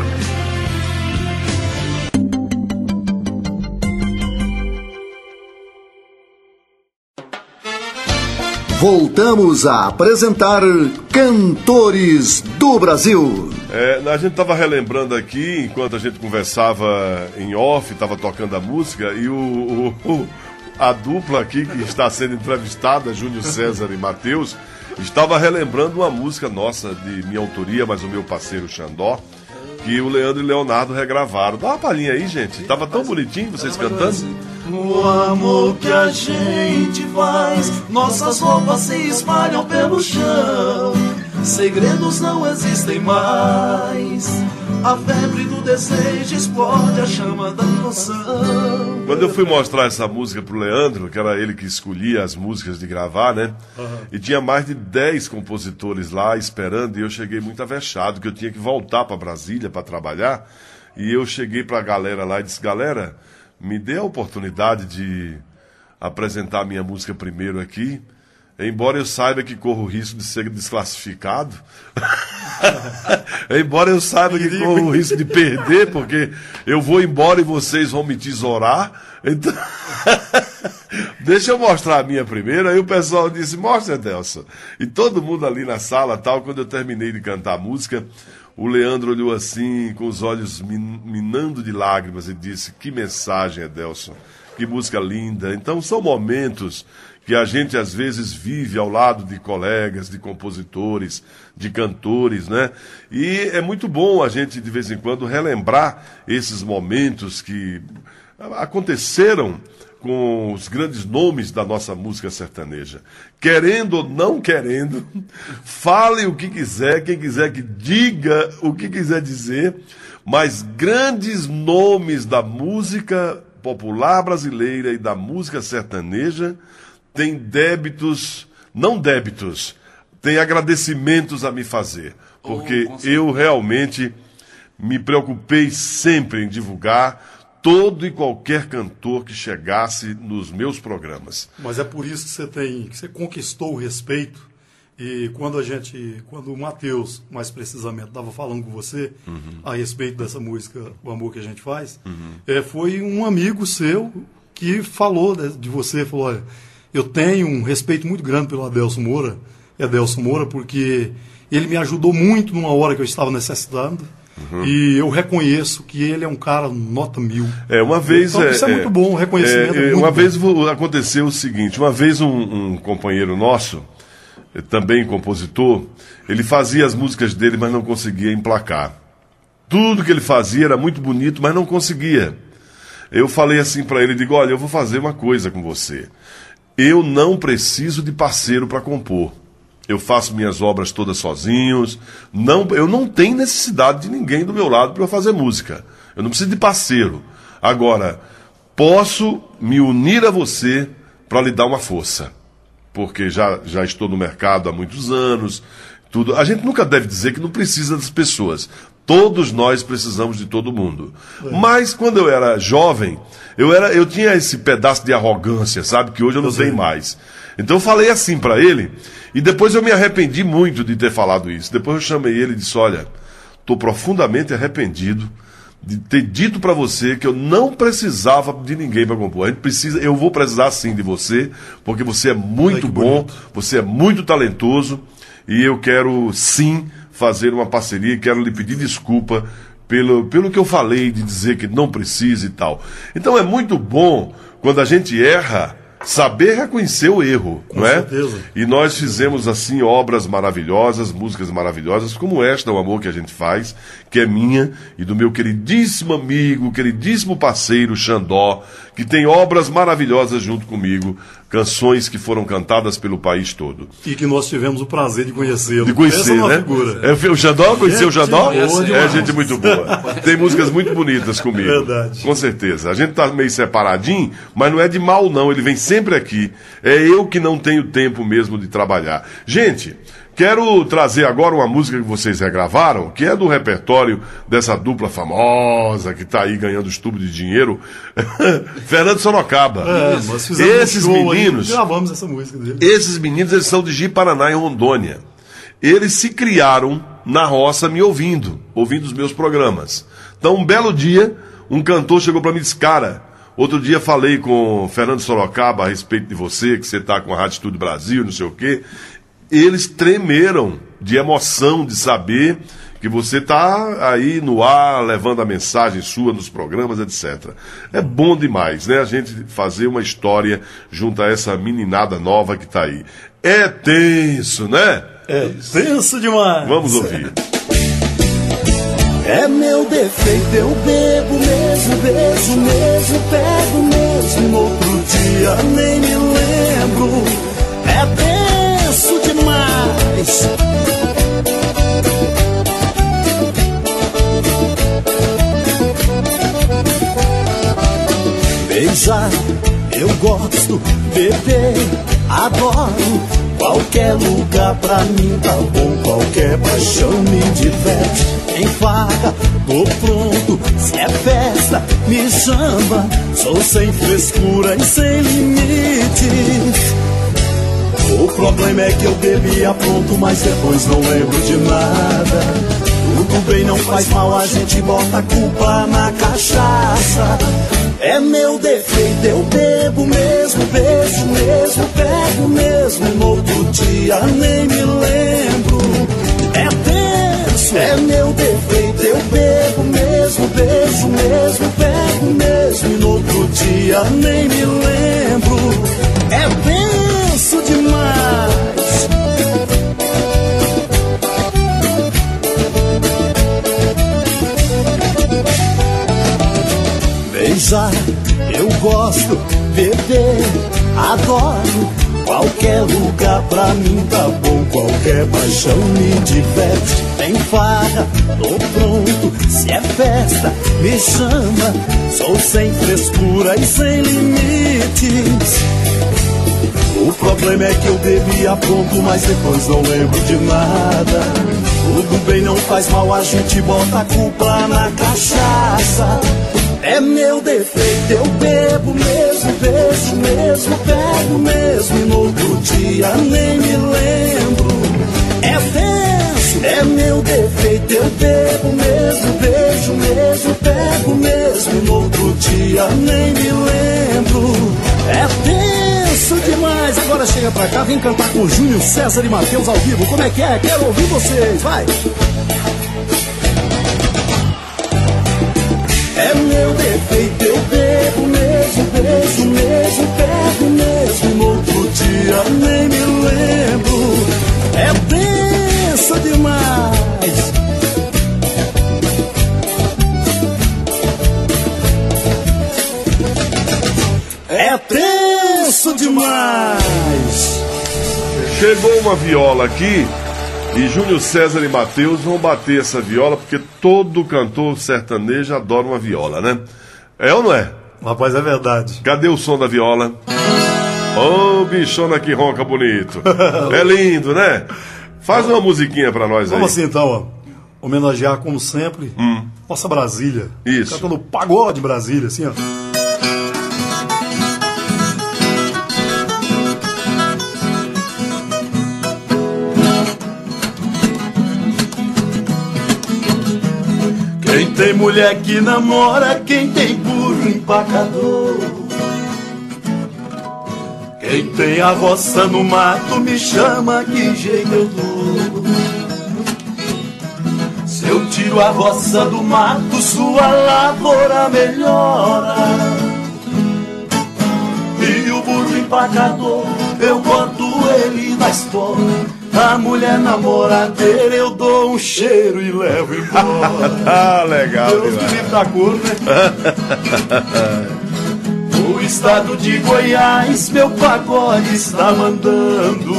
Voltamos a apresentar Cantores do Brasil. É, a gente estava relembrando aqui, enquanto a gente conversava em off, estava tocando a música, e o, o, o, a dupla aqui que está sendo entrevistada, Júnior César e Matheus, estava relembrando uma música nossa, de minha autoria, mas o meu parceiro Xandó, que o Leandro e o Leonardo regravaram. Dá uma palhinha aí, gente. Tava tão bonitinho vocês cantando. O amor que a gente faz, nossas roupas se espalham pelo chão. Segredos não existem mais. A febre do desejo explode a chama da emoção. Quando eu fui mostrar essa música pro Leandro, que era ele que escolhia as músicas de gravar, né? Uhum. E tinha mais de dez compositores lá esperando, e eu cheguei muito avexado, que eu tinha que voltar para Brasília para trabalhar. E eu cheguei pra galera lá e disse: galera, me dê a oportunidade de apresentar a minha música primeiro aqui, embora eu saiba que corro o risco de ser desclassificado, embora eu saiba que corro o risco de perder, porque eu vou embora e vocês vão me tesourar, então deixa eu mostrar a minha primeira. Aí o pessoal disse: mostra, Adelson. E todo mundo ali na sala, tal, quando eu terminei de cantar a música, o Leandro olhou assim, com os olhos min- minando de lágrimas, e disse: que mensagem, Adelson, que música linda. Então são momentos que a gente às vezes vive ao lado de colegas, de compositores, de cantores, né? E é muito bom a gente, de vez em quando, relembrar esses momentos que aconteceram com os grandes nomes da nossa música sertaneja. Querendo ou não querendo, fale o que quiser, quem quiser que diga o que quiser dizer, mas grandes nomes da música popular brasileira e da música sertaneja têm débitos, não débitos, têm agradecimentos a me fazer, porque oh, eu realmente me preocupei sempre em divulgar todo e qualquer cantor que chegasse nos meus programas. Mas é por isso que você tem, que você conquistou o respeito. E quando a gente, quando o Matheus, mais precisamente, estava falando com você uhum. a respeito dessa música, O Amor que a gente faz, uhum. é, foi um amigo seu que falou de, de você, falou: olha, eu tenho um respeito muito grande pelo Adelson Moura, Adelson Moura, porque ele me ajudou muito numa hora que eu estava necessitando. Uhum. E eu reconheço que ele é um cara nota mil. É, uma vez... Então, é, isso é, é muito bom, o reconhecimento é, é muito Uma bom. vez aconteceu o seguinte, uma vez um, um companheiro nosso, também compositor, ele fazia as músicas dele, mas não conseguia emplacar. Tudo que ele fazia era muito bonito, mas não conseguia. Eu falei assim para ele, digo, olha, eu vou fazer uma coisa com você. Eu não preciso de parceiro para compor. Eu faço minhas obras todas sozinhos. Não, eu não tenho necessidade de ninguém do meu lado para eu fazer música. Eu não preciso de parceiro. Agora, posso me unir a você para lhe dar uma força. Porque já, já estou no mercado há muitos anos. Tudo. A gente nunca deve dizer que não precisa das pessoas. Todos nós precisamos de todo mundo. É. Mas quando eu era jovem, eu, era, eu tinha esse pedaço de arrogância, sabe? Que hoje eu não tenho mais. Então eu falei assim para ele, e depois eu me arrependi muito de ter falado isso. Depois eu chamei ele e disse, olha, estou profundamente arrependido de ter dito para você que eu não precisava de ninguém para compor. A gente precisa, eu vou precisar sim de você, porque você é muito Ai, bom, bonito. Você é muito talentoso, e eu quero sim fazer uma parceria, quero lhe pedir desculpa pelo, pelo que eu falei de dizer que não precisa e tal. Então é muito bom quando a gente erra, saber reconhecer o erro, Com não é? certeza. E nós fizemos assim obras maravilhosas, músicas maravilhosas, como esta, O Amor que a gente faz, que é minha e do meu queridíssimo amigo, queridíssimo parceiro Xandó, que tem obras maravilhosas junto comigo, canções que foram cantadas pelo país todo. E que nós tivemos o prazer de conhecê-lo. De conhecer, Essa é uma né? figura. É, o Xandó, conheceu o Xandó? Gente, É gente muito boa. Tem músicas muito bonitas comigo. Verdade. Com certeza. A gente tá meio separadinho, mas não é de mal não, ele vem sempre aqui. É eu que não tenho tempo mesmo de trabalhar. Gente, quero trazer agora uma música que vocês regravaram, que é do repertório dessa dupla famosa que está aí ganhando os tubos de dinheiro, Fernando Sorocaba. É, nós fizemos Esses um show meninos, aí, gravamos essa música dele. esses meninos, eles são de Ji-Paraná, em Rondônia. Eles se criaram na roça me ouvindo, ouvindo os meus programas. Então, um belo dia, um cantor chegou para mim e disse, cara, outro dia falei com o Fernando Sorocaba a respeito de você, que você está com a Rádio Estúdio Brasil, não sei o quê. Eles tremeram de emoção de saber que você está aí no ar, levando a mensagem sua nos programas, etcétera. É bom demais, né? A gente fazer uma história junto a essa meninada nova que está aí. É tenso, né? É tenso demais. Vamos ouvir. É meu defeito, eu bebo mesmo, beijo mesmo, pego mesmo, no outro dia nem me lembro. É tenso demais. Beijar, eu gosto, beber, adoro. Qualquer lugar pra mim tá bom, qualquer paixão me diverte. Em farra, tô pronto, se é festa, me chama. Sou sem frescura e sem limites. O problema é que eu bebia pronto, mas depois não lembro de nada. Tudo bem, não faz mal, a gente bota a culpa na cachaça. É meu defeito, eu bebo mesmo, beijo mesmo, pego mesmo, no outro dia nem me lembro. É tenso, é meu defeito, eu bebo mesmo, beijo mesmo, pego mesmo, no outro dia nem me lembro. É tenso demais. Beijar, eu gosto, beber, adoro. Qualquer lugar pra mim tá bom, qualquer paixão me diverte. Tem farra, tô pronto, se é festa, me chama. Sou sem frescura e sem limites. O problema é que eu bebia pronto, mas depois não lembro de nada. Tudo bem, não faz mal, a gente bota a culpa na cachaça. É meu defeito, eu bebo mesmo, beijo mesmo, pego mesmo, e no outro dia nem me lembro. É tenso, é meu defeito, eu bebo mesmo, beijo mesmo, pego mesmo, e no outro dia nem me lembro. É tenso demais. Agora chega pra cá, vem cantar com Júnior César e Matheus ao vivo. Como é que é? Quero ouvir vocês, vai! É meu defeito, eu bebo mesmo, beijo mesmo, pego mesmo. No outro dia nem me lembro. É tenso demais. É tenso demais. Chegou uma viola aqui e Júnior César e Matheus vão bater essa viola, porque todo cantor sertanejo adora uma viola, né? É ou não é? Rapaz, é verdade. Cadê o som da viola? Ô, oh, bichona que ronca bonito. É lindo, né? Faz uma musiquinha pra nós aí. Vamos assim então, ó. Homenagear, como sempre, hum. nossa Brasília. Isso. Cantando pagode Brasília, assim, ó. Quem tem mulher que namora, quem tem burro empacador. Quem tem a roça no mato me chama, que jeito eu dou. Se eu tiro a roça do mato, sua lavoura melhora. E o burro empacador, eu boto ele na estola. A mulher namoradeira eu dou um cheiro e levo embora. Ah, legal. Deus me livre da cor, né? O estado de Goiás, meu pagode está mandando.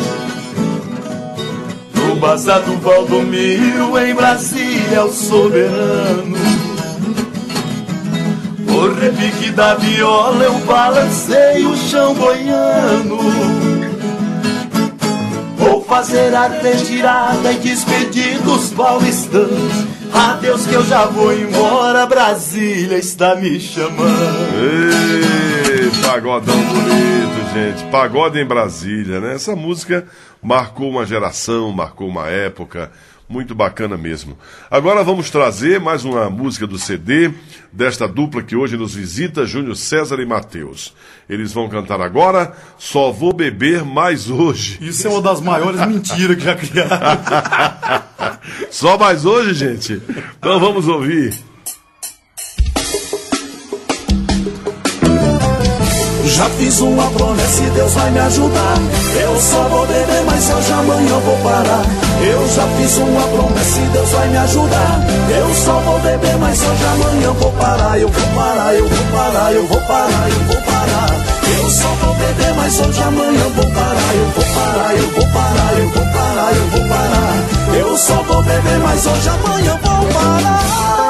No bazar do Valdomiro, em Brasília, o soberano. O repique da viola, eu balancei o chão goiano. Vou fazer a retirada e despedir dos paulistanos. Adeus que eu já vou embora, Brasília está me chamando. Ei, pagodão bonito, gente. Pagode em Brasília, né? Essa música marcou uma geração, marcou uma época. Muito bacana mesmo. Agora vamos trazer mais uma música do C D desta dupla que hoje nos visita, Júnior César e Matheus. Eles vão cantar agora Só Vou Beber Mais Hoje. Isso é uma das maiores mentiras que já criaram. Só mais hoje, gente? Então vamos ouvir. Já fiz uma promessa e Deus vai me ajudar. Eu só vou beber, mas hoje amanhã eu vou parar. Eu já fiz uma promessa e Deus vai me ajudar. Eu só vou beber, mas hoje amanhã eu vou parar. Eu vou parar, eu vou parar, eu vou parar, eu vou parar. Eu só vou beber, mas hoje amanhã eu vou parar. Eu vou parar, eu vou parar, eu vou parar, eu vou parar. Eu só vou beber, mas hoje amanhã eu vou parar.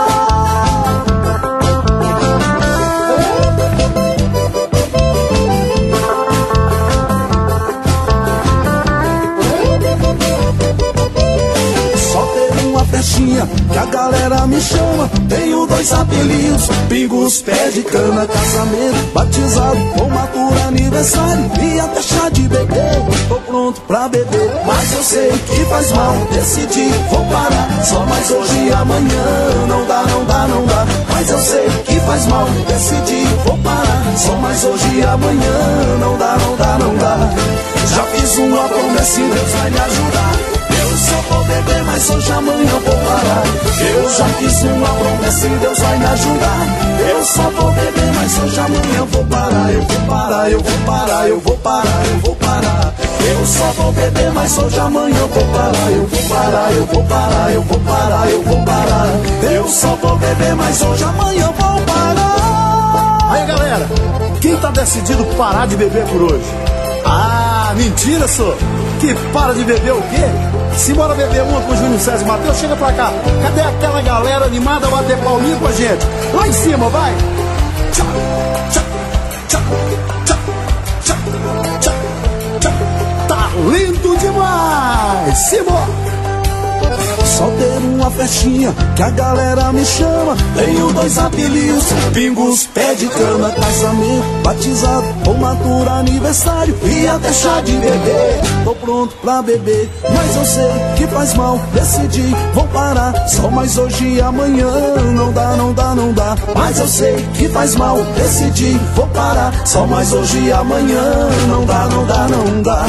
Festinha que a galera me chama. Tenho dois apelidos, pingos, pé de cana. Casamento, batizado, formatura, aniversário e até chá de beber. Tô pronto pra beber, mas eu sei que faz mal. Decidi, vou parar, só mais hoje e amanhã. Não dá, não dá, não dá, mas eu sei que faz mal. Decidi, vou parar, só mais hoje e amanhã. Não dá, não dá, não dá. Já fiz uma promessa e Deus vai me ajudar. Eu só vou beber, mas hoje amanhã eu vou parar. Eu já fiz uma promessa e Deus vai me ajudar. Eu só vou beber, mas hoje amanhã eu vou parar. Eu vou parar, eu vou parar, eu vou parar, eu vou parar. Eu só vou beber, mas hoje amanhã eu vou parar. Eu vou parar, eu vou parar, eu vou parar, eu vou parar. Eu só vou beber, mas hoje amanhã eu vou parar. Aí galera, quem tá decidido parar de beber por hoje? Ah, mentira, só. Que para de beber o quê? Simbora beber uma com o Júnior César e Matheus, chega pra cá. Cadê aquela galera animada a bater palminho com a gente? Lá em cima, vai! Tchau, tchau, tchau, tchau, tchau, tchau, tchau. Tá lindo demais! Simbora! Só ter uma festinha que a galera me chama. Tenho dois apelidos, pingos, pé de cana. Casamento, batizado, formatura, aniversário e até chá de beber. Tô pronto pra beber, mas eu sei que faz mal. Decidi, vou parar, só mais hoje e amanhã. Não dá, não dá, não dá, mas eu sei que faz mal. Decidi, vou parar, só mais hoje e amanhã. Não dá, não dá, não dá.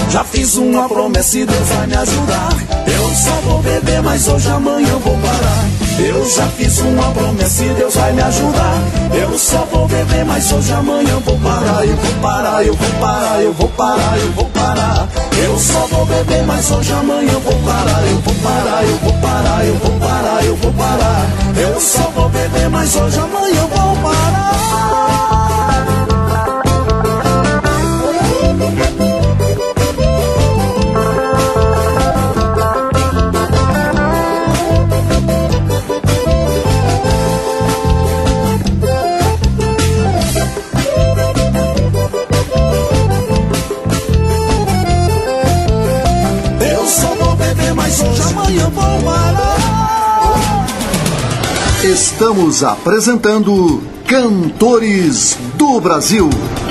Já fiz uma promessa e Deus vai me ajudar. Eu só vou beber, mas hoje amanhã eu vou parar. Eu já fiz uma promessa e Deus vai me ajudar. Eu só vou beber, mas hoje amanhã eu vou parar. Eu vou parar, eu vou parar, eu vou parar, eu vou parar. Eu só vou beber, mas hoje amanhã eu vou parar. Eu vou parar, eu vou parar, eu vou parar, eu vou parar. Eu só vou beber, mas hoje amanhã eu vou parar. Estamos apresentando Cantores do Brasil.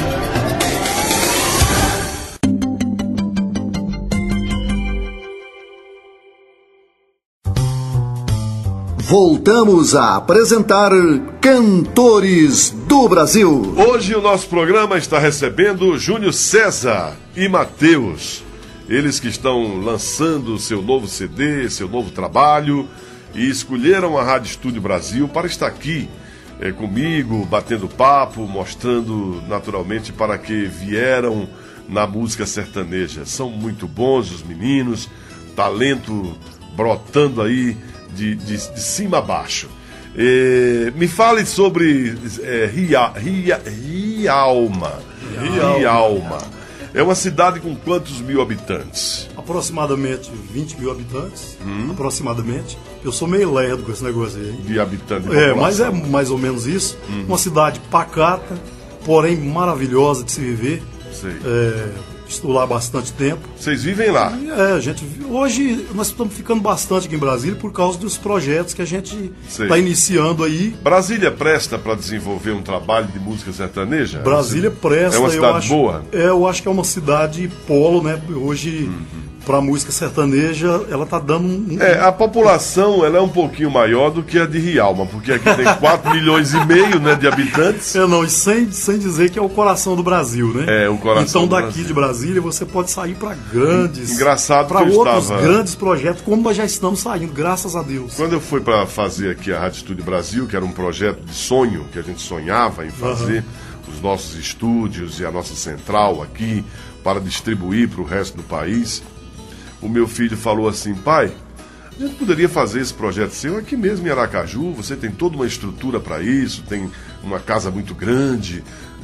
Voltamos a apresentar Cantores do Brasil. Hoje o nosso programa está recebendo Júnior César e Mateus. Eles que estão lançando seu novo C D, seu novo trabalho, e escolheram a Rádio Estúdio Brasil para estar aqui é, comigo, batendo papo, mostrando naturalmente para que vieram na música sertaneja. São muito bons os meninos, talento brotando aí de, de, de cima a baixo. É, me fale sobre é, Ria, Ria, Rialma. Rialma. Rialma. É uma cidade com quantos mil habitantes? Aproximadamente vinte mil habitantes, hum. aproximadamente. Eu sou meio lerdo com esse negócio aí. De habitantes de É, mas é mais ou menos isso. Hum. Uma cidade pacata, porém maravilhosa de se viver. Sei. É, estou lá há bastante tempo. Vocês vivem lá? É, a gente, hoje nós estamos ficando bastante aqui em Brasília por causa dos projetos que a gente está iniciando aí. Brasília presta para desenvolver um trabalho de música sertaneja? Brasília presta. É uma cidade eu acho, boa? É, eu acho que é uma cidade polo, né? Hoje, uhum. para a música sertaneja, ela está dando um... É, a população ela é um pouquinho maior do que a de Rialma, porque aqui tem quatro milhões e meio, né, de habitantes. É, não, e sem, sem dizer que é o coração do Brasil, né? É, o coração Então, do daqui Brasil. de Brasília, você pode sair para grandes... Engraçado para que eu outros estava... grandes projetos, como nós já estamos saindo, graças a Deus. Quando eu fui para fazer aqui a Rádio Estúdio Brasil, que era um projeto de sonho, que a gente sonhava em fazer, uhum. os nossos estúdios e a nossa central aqui, para distribuir para o resto do país... O meu filho falou assim: pai, a gente poderia fazer esse projeto seu aqui mesmo em Aracaju, você tem toda uma estrutura para isso, tem uma casa muito grande,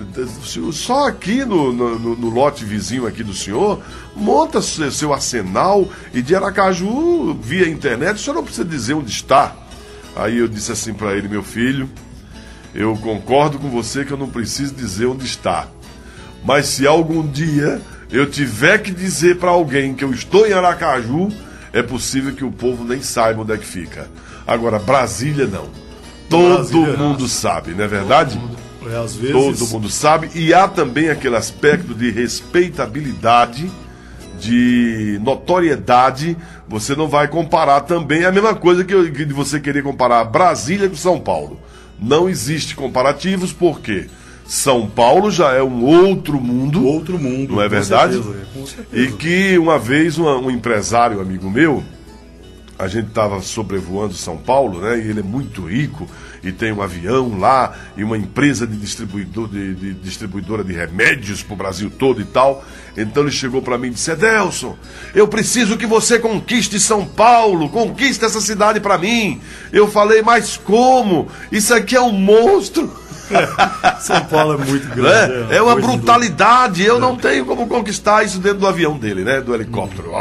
só aqui no, no, no lote vizinho aqui do senhor, monta seu arsenal e de Aracaju, via internet, o senhor não precisa dizer onde está. Aí eu disse assim para ele: meu filho, eu concordo com você que eu não preciso dizer onde está, mas se algum dia... eu tiver que dizer para alguém que eu estou em Aracaju, é possível que o povo nem saiba onde é que fica. Agora, Brasília não. Todo Brasília, mundo sabe, não é verdade? Todo mundo, é, às vezes... todo mundo sabe. E há também aquele aspecto de respeitabilidade, de notoriedade. Você não vai comparar também. É a mesma coisa que, eu, que de você querer comparar Brasília com São Paulo. Não existe comparativos, por quê? São Paulo já é um outro mundo. Outro mundo. Não é verdade? Com certeza, com certeza. E que uma vez uma, um empresário amigo meu, a gente estava sobrevoando São Paulo, né? E ele é muito rico e tem um avião lá e uma empresa de, distribuidor, de, de distribuidora de remédios para o Brasil todo e tal. Então ele chegou para mim e disse: Edelson, eu preciso que você conquiste São Paulo, conquiste essa cidade para mim. Eu falei: mas como? Isso aqui é um monstro. São Paulo é muito grande. É, é uma brutalidade. Eu não tenho como conquistar isso dentro do avião dele, né? Do helicóptero.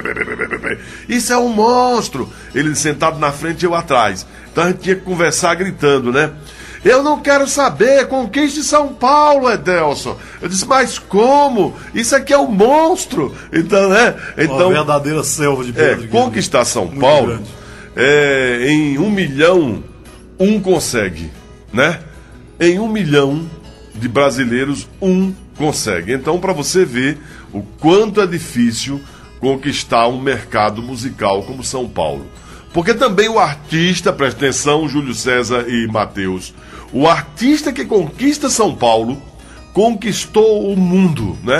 Isso é um monstro. Ele sentado na frente e eu atrás. Então a gente tinha que conversar gritando, né? Eu não quero saber, conquiste São Paulo, Edelson. Eu disse: mas como? Isso aqui é um monstro. Então, né? Então, uma verdadeira selva de pedra. É, conquistar São Paulo, é, em um milhão, um consegue, né? Em um milhão de brasileiros, um consegue. Então, para você ver o quanto é difícil conquistar um mercado musical como São Paulo. Porque também o artista, presta atenção, Júlio César e Mateus, o artista que conquista São Paulo, conquistou o mundo, né?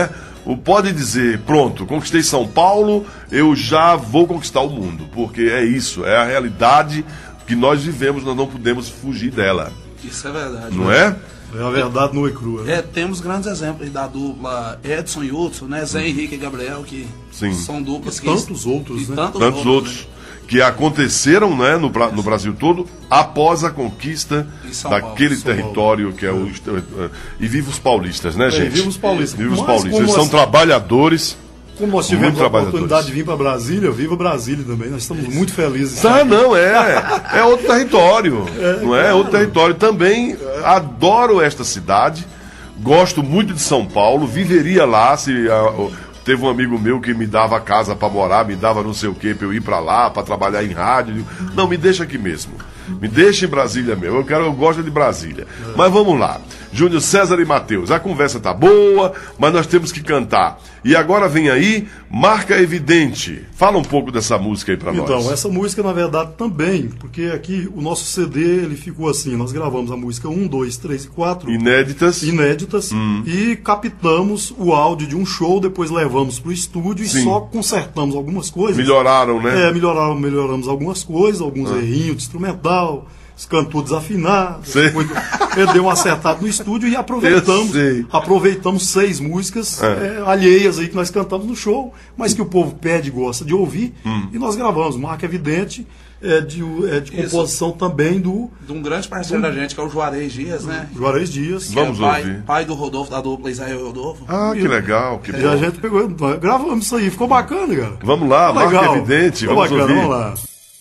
o pode dizer, pronto, conquistei São Paulo, eu já vou conquistar o mundo, porque é isso, é a realidade que nós vivemos, nós não podemos fugir dela. Isso é verdade. Não é? É a verdade nua e crua. Né? É, temos grandes exemplos da dupla Edson e Hudson, né? Zé Henrique e Gabriel, que Sim. são duplas E que... tantos outros, e né? Tantos, Tantos outros, outros né? que aconteceram, né, no, Bra- no Brasil todo após a conquista Em São daquele Paulo, São território que é o... E viva os paulistas, né, gente? viva os paulistas. Viva os Mas paulistas. como Eles são nós- trabalhadores. Como nós Muito tivemos a trabalhadores. oportunidade de vir para Brasília, viva Brasília também. Nós estamos muito felizes. Ah, não, é. É outro território. Não é? É outro território. Também eh, adoro esta cidade. Gosto muito de São Paulo. Viveria lá se... ah, o- teve um amigo meu que me dava casa para morar, me dava não sei o que para eu ir para lá, para trabalhar em rádio. Não, me deixa aqui mesmo. Me deixa em Brasília mesmo. Eu quero, eu gosto de Brasília. Mas vamos lá. Júnior César e Matheus, a conversa tá boa, mas nós temos que cantar. E agora vem aí, Marca Evidente. Fala um pouco dessa música aí para nós. Então, essa música, na verdade, também, porque aqui o nosso C D ele ficou assim, nós gravamos a música um, dois, três e quatro, Inéditas. inéditas, e captamos o áudio de um show, depois levamos para o estúdio e Sim. só consertamos algumas coisas. Melhoraram, né? É, melhoraram, melhoramos algumas coisas, alguns errinhos de instrumental, cantou desafinado, Sei. depois ele deu um acertado no estúdio e aproveitamos, Eu sei. aproveitamos seis músicas É. é, alheias aí que nós cantamos no show, mas que o povo pede e gosta de ouvir, Hum. e nós gravamos. Marca Evidente é de, é de composição também do De um grande parceiro da gente, que é o Juarez Dias, né? Juarez Dias. Vamos que é pai, ouvir. pai do Rodolfo, da dupla Israel e Rodolfo. Ah, que legal, que E a bom. gente pegou, nós gravamos isso aí, ficou bacana, cara. Vamos lá, Ficou Marca legal. Evidente, Ficou vamos bacana, ouvir. vamos lá.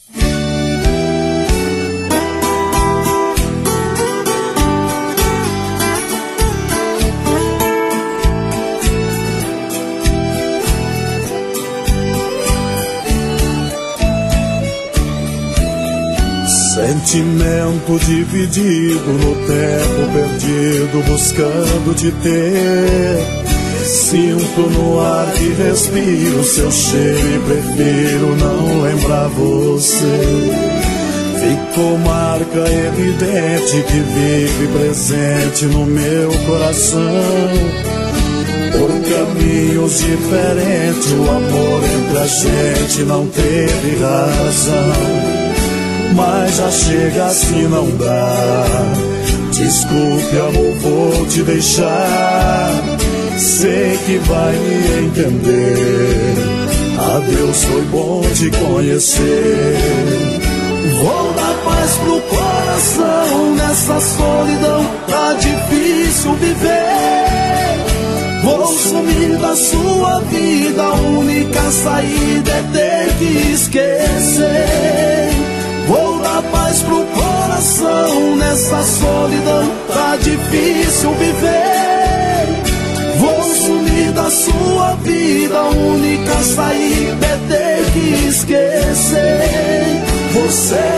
Sentimento dividido no tempo perdido, buscando te ter. Sinto no ar que respiro seu cheiro e prefiro não lembrar você. Ficou marca evidente que vive presente no meu coração. Por caminhos diferentes, o amor entre a gente não teve razão. Mas já chega assim, não dá. Desculpe, amor, vou te deixar. Sei que vai me entender. Adeus, foi bom te conhecer. Vou dar paz pro coração. Nessa solidão tá difícil viver. Vou sumir da sua vida. A única saída é ter que esquecer. Vou dar paz pro coração. Nessa solidão tá difícil viver. Vou sumir da sua vida. A única saída é ter que esquecer. Você,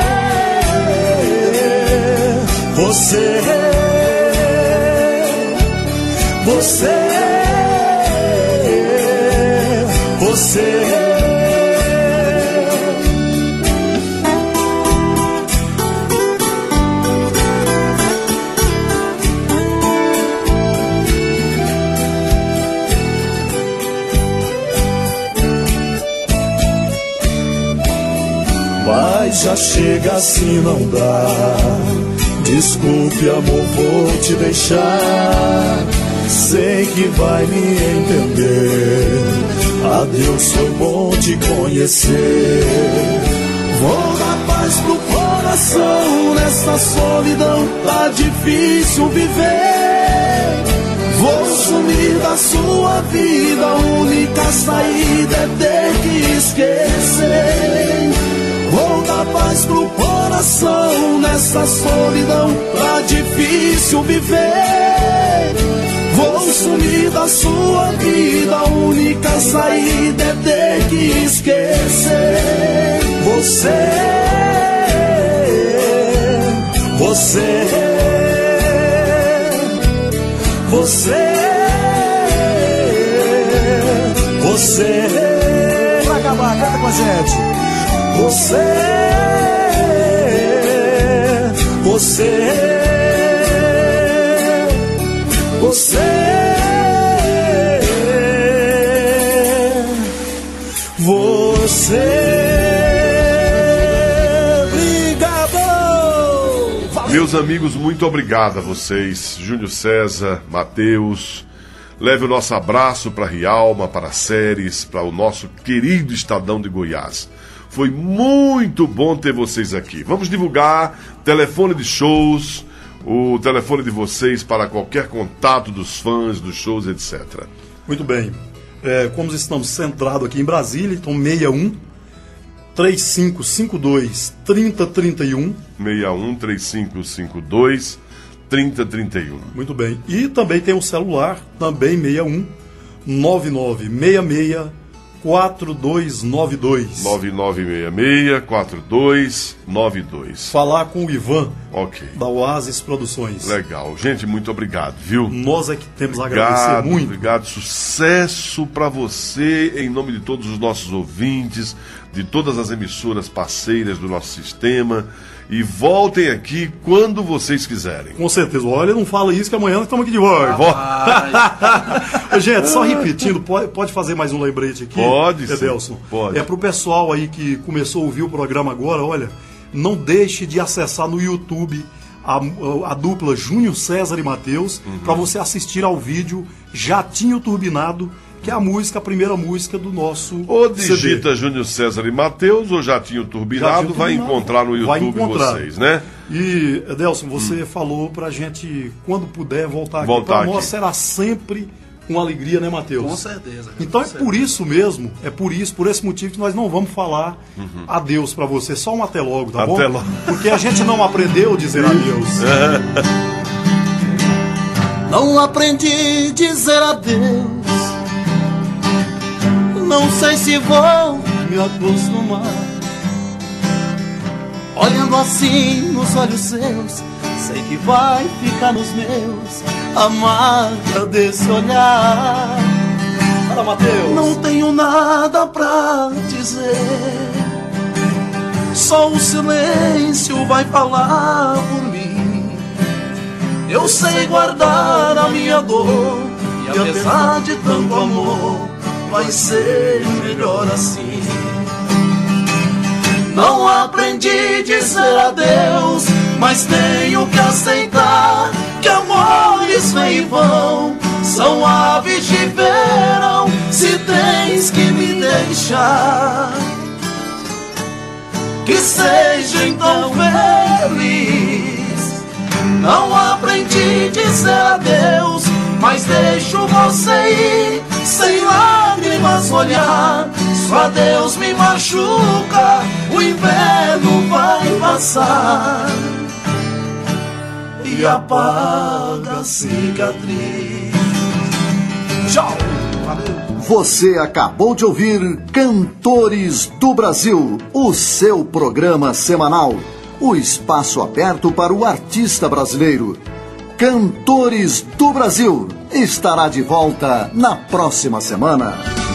você, você, você. Mas já chega assim, não dá. Desculpe, amor, vou te deixar. Sei que vai me entender. Adeus, foi bom te conhecer. Vou dar paz pro coração. Nessa solidão tá difícil viver. Vou sumir da sua vida. A única saída é ter que esquecer. Vou dar paz pro coração. Nessa solidão tá difícil viver. Vou sumir da sua vida. A única saída é ter que esquecer. Você, você, você, você. Pra acabar, canta com a gente. Você, você, você, meus amigos, muito obrigado a vocês. Júnior César, Matheus. Leve o nosso abraço para Rialma, para Séries, para o nosso querido Estadão de Goiás. Foi muito bom ter vocês aqui. Vamos divulgar telefone de shows, o telefone de vocês para qualquer contato dos fãs, dos shows, etcétera. Muito bem. É, como estamos centrados aqui em Brasília, então sessenta e um, três cinco cinco dois, trinta trinta e um. sessenta e um, três cinco cinco dois, trinta trinta e um. Muito bem. E também tem um celular, também sessenta e um, nove nove seis seis, quatro dois nove dois. nove nove seis seis, quatro dois nove dois. Falar com o Ivan, ok, da Oasis Produções. Legal. Gente, muito obrigado, viu? Nós é que temos a Obrigado, agradecer muito. Obrigado. Sucesso para você, em nome de todos os nossos ouvintes, de todas as emissoras parceiras do nosso sistema. E voltem aqui quando vocês quiserem. Com certeza. Olha, não fala isso que amanhã nós estamos aqui de volta. Gente, só repetindo, pode, pode fazer mais um lembrete aqui? Pode, Edelson. sim, pode. É pro pessoal aí que começou a ouvir o programa agora, olha, não deixe de acessar no YouTube a, a dupla Júnior César e Matheus, uhum, para você assistir ao vídeo Jatinho Turbinado, que é a música, a primeira música do nosso Ou digita C D. Júnior César e Matheus, ou Jatinho Turbinado, Jatinho vai Turbinado. encontrar no Vai YouTube encontrar. vocês, né? E, Edelson, você Hum. falou pra gente, quando puder, voltar, Voltar aqui. Pra nós aqui. será sempre uma alegria, né, Matheus? Com certeza. cara, Então com é certeza. por isso mesmo, é por isso, por esse motivo que nós não vamos falar adeus pra você, só um até logo, tá bom? Até logo. Porque a gente não aprendeu a dizer adeus. Não aprendi a dizer adeus. Não sei se vou me acostumar. Olhando assim nos olhos seus, sei que vai ficar nos meus a marca desse olhar. Fala, Matheus. Não tenho nada pra dizer, só o silêncio vai falar por mim. Eu sei guardar a minha dor, e apesar de tanto amor, vai ser melhor assim. Não aprendi a dizer adeus, mas tenho que aceitar que amores vêm e vão, são aves de verão, se tens que me deixar. Que seja então feliz. Não aprendi a dizer adeus, mas deixo você ir, sem lágrimas olhar. Só Deus me machuca, o inverno vai passar e apaga a cicatriz. Tchau! Você acabou de ouvir Cantores do Brasil, o seu programa semanal. O espaço aberto para o artista brasileiro. Cantores do Brasil estará de volta na próxima semana.